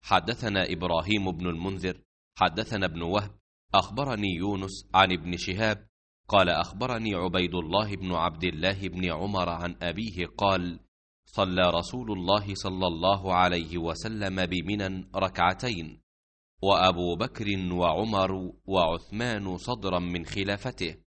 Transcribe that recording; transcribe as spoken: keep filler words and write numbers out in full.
حدثنا إبراهيم بن المنذر حدثنا ابن وهب أخبرني يونس عن ابن شهاب قال أخبرني عبيد الله بن عبد الله بن عمر عن أبيه قال صلى رسول الله صلى الله عليه وسلم بمنى ركعتين وأبو بكر وعمر وعثمان صدرا من خلافته،